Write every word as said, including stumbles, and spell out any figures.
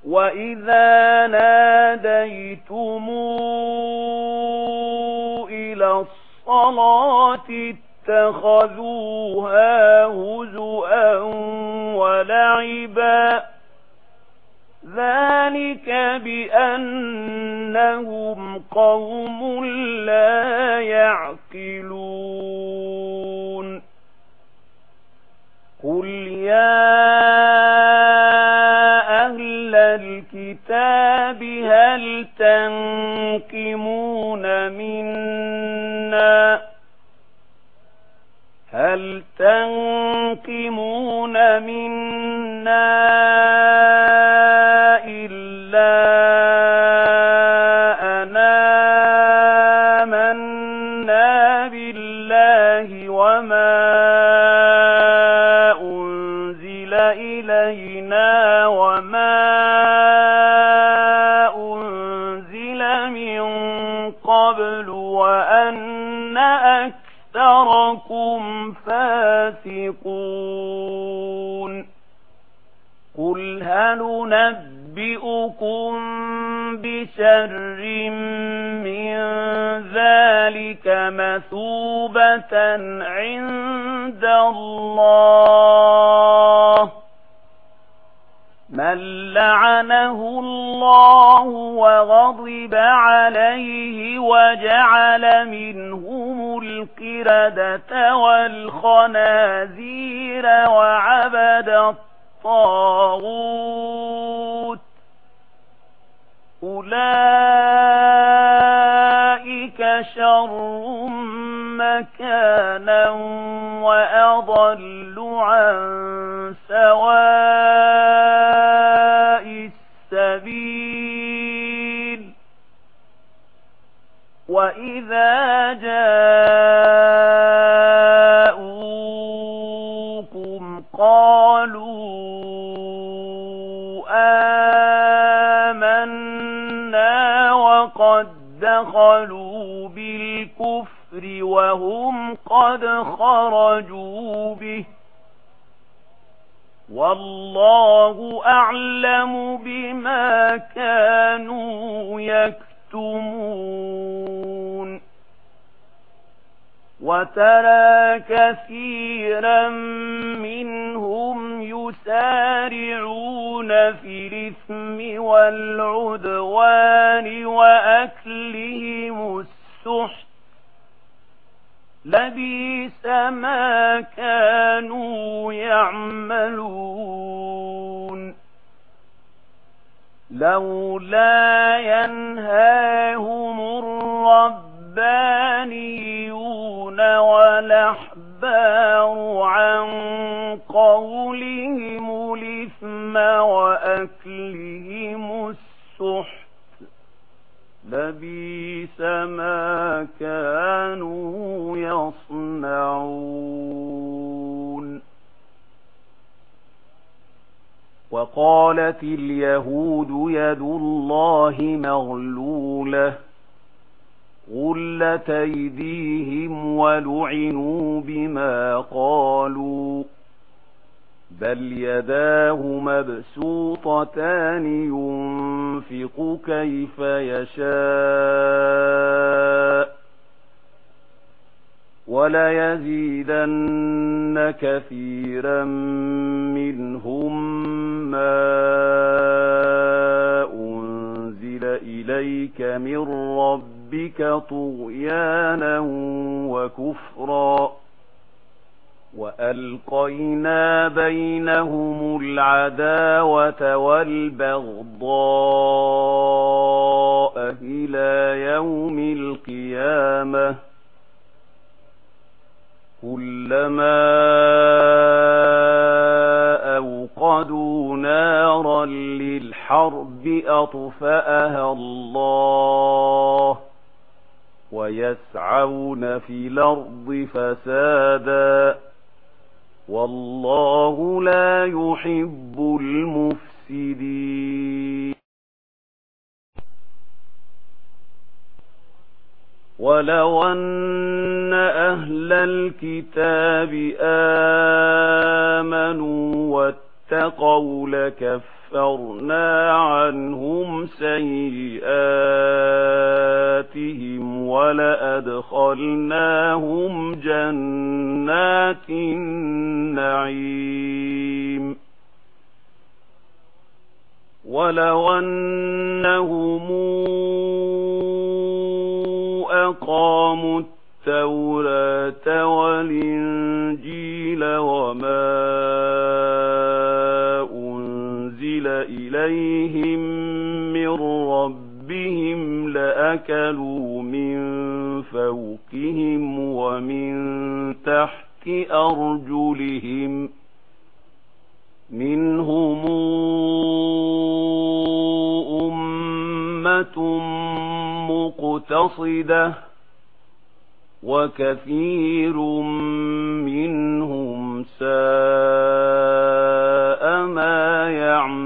وَإِذَا نَادَيْتُمْ إِلَى الصَّلَاةِ اتَّخَذُوهَا هُزُوًا وَلَعِبًا ذَلِكَ بِأَنَّهُمْ قَوْمٌ لَّا يَعْقِلُونَ قُلْ يَا أَهْلَ الْكِتَابِ هَلْ تَنقِمُونَ مِنَّا هَلْ تَنقِمُونَ مِنَّا إِلَّا أَنْ آمَنَّا بِاللَّهِ وَمَا أُنْزِلَ إِلَيْنَا وَمَا أُنْزِلَ مِنْ قَبْلُ وَأَنَّ أَكْثَرَكُمْ فَاسِقُونَ قُلْ هَلْ نُنَبِّئُكُمْ بِشَرٍّ مِّن ذَلِكَ مَثُوبَةً عِندَ اللَّهِ مَن لَّعَنَهُ اللَّهُ وَغَضِبَ عَلَيْهِ وَجَعَلَ مِنْهُمُ الْقِرَدَةَ وَالْخَنَازِيرَ وَعَبَدَ الطَّاغُوتَ أُولَئِكَ شَرٌّ مَكَانًا وَأَضَلُّ عَن سَوَاءِ السَّبِيلِ وَإِذَا جَاءُوكُمْ قَالُوا آمَنَّا وَقَدْ دَخَلُوا بِالْكُفْرِ وَهُمْ قَدْ خَرَجُوا بِهِ وَاللَّهُ أَعْلَمُ بِمَا كَانُوا يَكْتُمُونَ وَتَرَى كَثِيرًا مِّنْهُمْ يُسَارِعُونَ فِي الْإِثْمِ وَالْعُدْوَانِ وَأَكْلِهِمُ السُّحْتَ لَبِئْسَ مَا كَانُوا يَعْمَلُونَ لَوْلَا يَنْهَاهُمُ الرَّبَّانِيُّونَ وَالْأَحْبَارُ عَنْ قَوْلِهِمُ الْإِثْمَ وَأَكْلِهِمُ السُّحْتَ لَبِئْسَ مَا كَانُوا يَصْنَعُونَ وَقَالَتِ الْيَهُودُ يَدُ اللَّهِ مَغْلُولَةٌ غُلَّتْ أَيْدِيهِمْ وَلُعِنُوا بِمَا قَالُوا بَلْ يَدَاهُ مَبْسُوطَتَانِ يُنْفِقُ كَيْفَ يَشَاءُ وَلَيَزِيدَنَّ كَثِيرًا مِّنْهُمْ مَا أُنْزِلَ إِلَيْكَ مِنْ رَبِّكَ طُغْيَانًا وَكُفْرًا وَأَلْقَيْنَا بَيْنَهُمُ الْعَدَاوَةَ وَالْبَغْضَاءَ إِلَى يَوْمِ الْقِيَامَةِ كُلَّمَا أَوْقَدُوا نَارًا لِلْحَرْبِ أَطْفَأَهَا اللَّهُ وَيَسْعَوْنَ فِي الْأَرْضِ فَسَادًا وَاللَّهُ لَا يُحِبُّ الْمُفْسِدِينَ وَلَوْ أَنَّ أَهْلَ الْكِتَابِ آمَنُوا وَاتَّقَوْا لَكَفَّرْنَا كفرنا عنهم سيئاتهم ولأدخلناهم جنات النعيم ولو أنهم أقاموا التوراة والإنجيل وما أنزل إليهم من ربهم لأكلوا من فوقهم ومن تحت أرجلهم منهم أمة مقتصدة وكثير منهم ساء ما يعملون